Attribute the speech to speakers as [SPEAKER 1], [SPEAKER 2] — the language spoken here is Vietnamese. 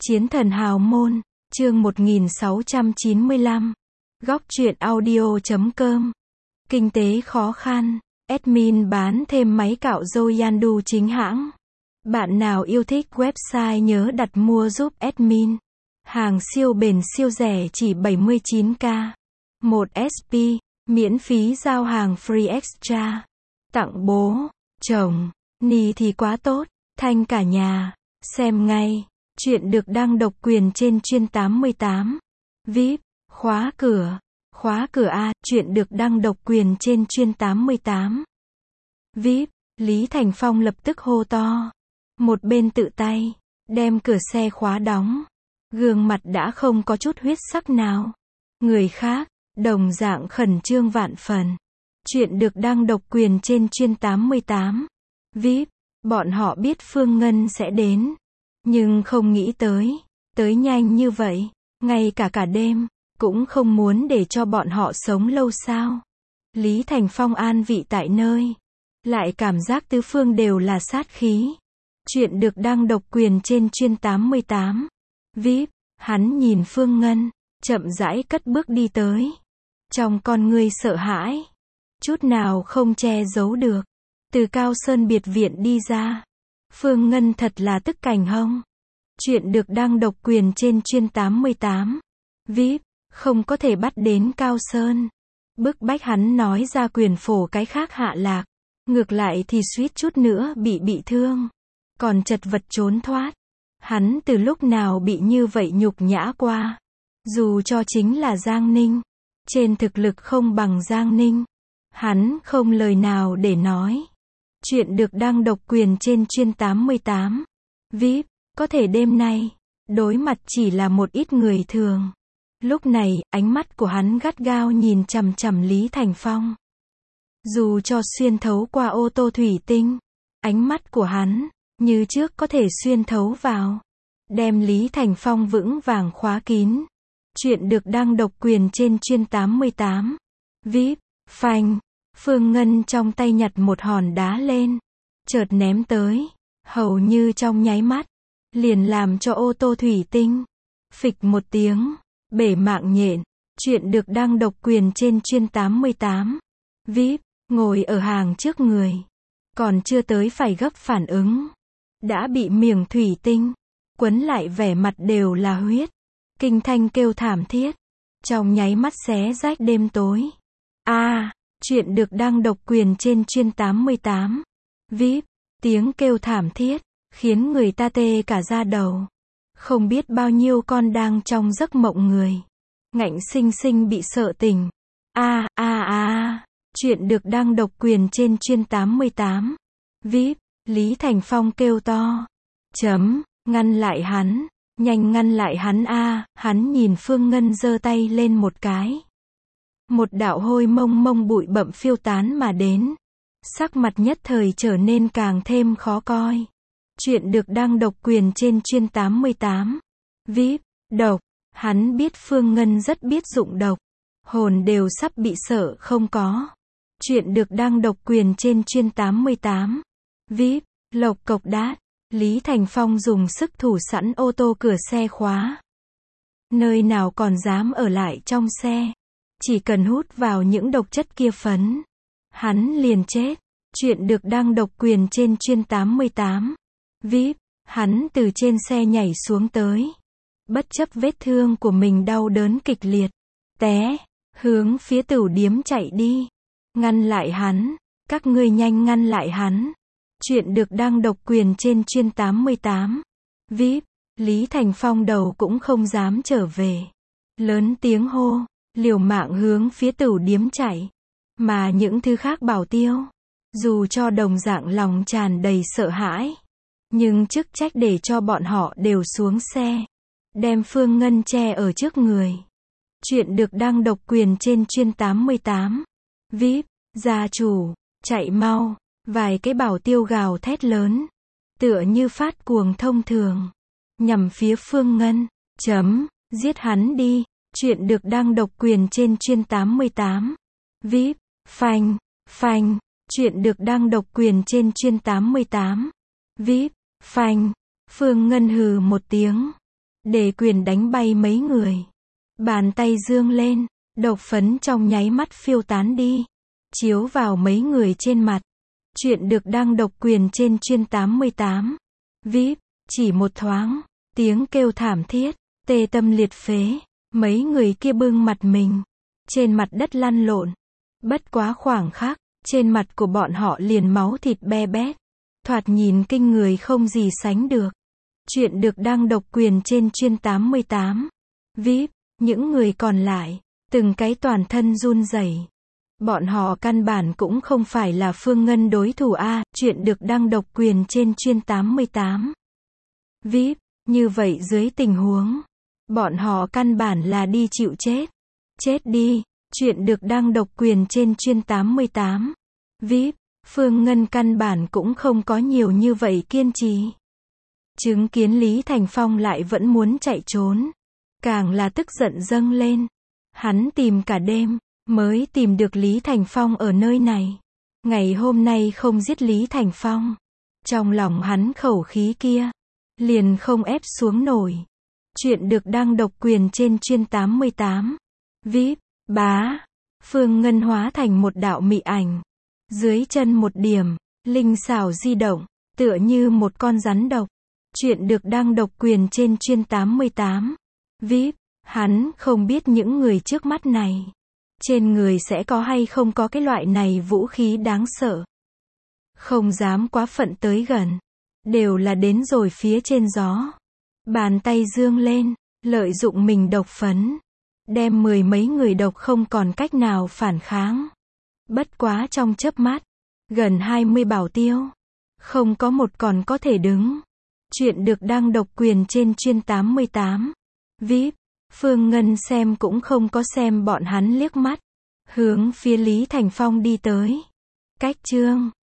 [SPEAKER 1] Chiến thần hào môn, chương 1695. Góc truyện audio.com. Kinh tế khó khăn, admin bán thêm máy cạo râu Yandu chính hãng. Bạn nào yêu thích website nhớ đặt mua giúp admin. Hàng siêu bền siêu rẻ chỉ 79k. 1 SP, miễn phí giao hàng free extra. Tặng bố, chồng, ni thì quá tốt, thanh cả nhà. Xem ngay. Chuyện được đăng độc quyền trên chuyên 88. VIP, khóa cửa A, chuyện được đăng độc quyền trên chuyên 88. VIP, Lý Thành Phong lập tức hô to. Một bên tự tay, đem cửa xe khóa đóng. Gương mặt đã không có chút huyết sắc nào. Người khác, đồng dạng khẩn trương vạn phần. Chuyện được đăng độc quyền trên chuyên 88. VIP, bọn họ biết Phương Ngân sẽ đến. Nhưng không nghĩ tới nhanh như vậy, ngay cả đêm, cũng không muốn để cho bọn họ sống lâu sao. Lý Thành Phong an vị tại nơi, lại cảm giác tứ phương đều là sát khí. Chuyện được đăng độc quyền trên chuyên 88. VIP, hắn nhìn Phương Ngân, chậm rãi cất bước đi tới. Trong con ngươi sợ hãi, chút nào không che giấu được. Từ Cao Sơn biệt viện đi ra. Phương Ngân thật là tức cảnh hông. Chuyện được đăng độc quyền trên chuyên 88. VIP, không có thể bắt đến Cao Sơn. Bức bách hắn nói ra quyền phổ cái khác hạ lạc. Ngược lại thì suýt chút nữa bị thương. Còn chật vật trốn thoát. Hắn từ lúc nào bị như vậy nhục nhã qua. Dù cho chính là Giang Ninh. Trên thực lực không bằng Giang Ninh. Hắn không lời nào để nói. Chuyện được đăng độc quyền trên chuyên 88. VIP, có thể đêm nay, đối mặt chỉ là một ít người thường. Lúc này, ánh mắt của hắn gắt gao nhìn chằm chằm Lý Thành Phong. Dù cho xuyên thấu qua ô tô thủy tinh, ánh mắt của hắn, như trước có thể xuyên thấu vào. Đem Lý Thành Phong vững vàng khóa kín. Chuyện được đăng độc quyền trên chuyên 88. VIP, phanh. Phương Ngân trong tay nhặt một hòn đá lên. Chợt ném tới. Hầu như trong nháy mắt. Liền làm cho ô tô thủy tinh. Phịch một tiếng. Bể mạng nhện. Chuyện được đăng độc quyền trên chuyên 88. VIP, ngồi ở hàng trước người. Còn chưa tới phải gấp phản ứng. Đã bị miếng thủy tinh. Quấn lại vẻ mặt đều là huyết. Kinh thanh kêu thảm thiết. Trong nháy mắt xé rách đêm tối. Chuyện được đăng độc quyền trên chuyên 88. VIP, tiếng kêu thảm thiết, khiến người ta tê cả da đầu. Không biết bao nhiêu con đang trong giấc mộng người. Ngạnh sinh sinh bị sợ tỉnh. Chuyện được đăng độc quyền trên chuyên 88. VIP, Lý Thành Phong kêu to. Ngăn lại hắn. Nhanh ngăn lại hắn Hắn nhìn Phương Ngân giơ tay lên một cái. Một đạo hôi mông mông bụi bậm phiêu tán mà đến. Sắc mặt nhất thời trở nên càng thêm khó coi. Chuyện được đăng độc quyền trên chuyên 88. VIP, độc. Hắn biết Phương Ngân rất biết dụng độc. Hồn đều sắp bị sợ không có. Chuyện được đăng độc quyền trên chuyên 88. VIP, lộc cộc đát. Lý Thành Phong dùng sức thủ sẵn ô tô cửa xe khóa. Nơi nào còn dám ở lại trong xe. Chỉ cần hút vào những độc chất kia phấn. Hắn liền chết. Chuyện được đăng độc quyền trên chuyên 88. VIP, hắn từ trên xe nhảy xuống tới. Bất chấp vết thương của mình đau đớn kịch liệt. Hướng phía tửu điếm chạy đi. Ngăn lại hắn. Các ngươi nhanh ngăn lại hắn. Chuyện được đăng độc quyền trên chuyên 88. VIP, Lý Thành Phong đầu cũng không dám trở về. Lớn tiếng hô. Liều mạng hướng phía tửu điếm chạy. Mà những thứ khác bảo tiêu. Dù cho đồng dạng lòng tràn đầy sợ hãi. Nhưng chức trách để cho bọn họ đều xuống xe. Đem Phương Ngân che ở trước người. Chuyện được đăng độc quyền trên chuyên 88. VIP, gia chủ, chạy mau. Vài cái bảo tiêu gào thét lớn. Tựa như phát cuồng thông thường. Nhằm phía Phương Ngân. Giết hắn đi. Chuyện được đăng độc quyền trên chuyên 88. VIP, phanh. Chuyện được đăng độc quyền trên chuyên 88. VIP, phanh. Phương Ngân hừ một tiếng. để quyền đánh bay mấy người. Bàn tay dương lên, độc phấn trong nháy mắt phiêu tán đi, chiếu vào mấy người trên mặt. Chuyện được đăng độc quyền trên chuyên 88. VIP, chỉ một thoáng, tiếng kêu thảm thiết, tê tâm liệt phế, mấy người kia bưng mặt mình, trên mặt đất lăn lộn. Bất quá khoảng khắc, trên mặt của bọn họ liền máu thịt be bét, thoạt nhìn kinh người không gì sánh được. Chuyện được đăng độc quyền trên chuyên 88. VIP, những người còn lại, từng cái toàn thân run rẩy. Bọn họ căn bản cũng không phải là Phương Ngân đối thủ a. Chuyện được đăng độc quyền trên chuyên 88. VIP, như vậy dưới tình huống, bọn họ căn bản là đi chịu chết. Chết đi. Chuyện được đăng độc quyền trên chuyên 88. VIP, Phương Ngân căn bản cũng không có nhiều như vậy kiên trì. Chứng kiến Lý Thành Phong lại vẫn muốn chạy trốn, càng là tức giận dâng lên. Hắn tìm cả đêm, mới tìm được Lý Thành Phong ở nơi này. Ngày hôm nay không giết Lý Thành Phong, trong lòng hắn khẩu khí kia, liền không ép xuống nổi. Chuyện được đăng độc quyền trên chuyên 88. VIP, bá, Phương Ngân hóa thành một đạo mị ảnh. Dưới chân một điểm, linh xảo di động, tựa như một con rắn độc. Chuyện được đăng độc quyền trên chuyên 88. VIP, hắn không biết những người trước mắt này, trên người sẽ có hay không có cái loại này vũ khí đáng sợ. Không dám quá phận tới gần, đều là đến rồi phía trên gió. Bàn tay dương lên, lợi dụng mình độc phấn, đem mười mấy người độc không còn cách nào phản kháng. Bất quá trong chớp mắt, gần 20 bảo tiêu, không có một còn có thể đứng. Chuyện được đăng độc quyền trên chuyên 88. VIP, Phương Ngân xem cũng không có xem bọn hắn liếc mắt, hướng phía Lý Thành Phong đi tới. Cách chương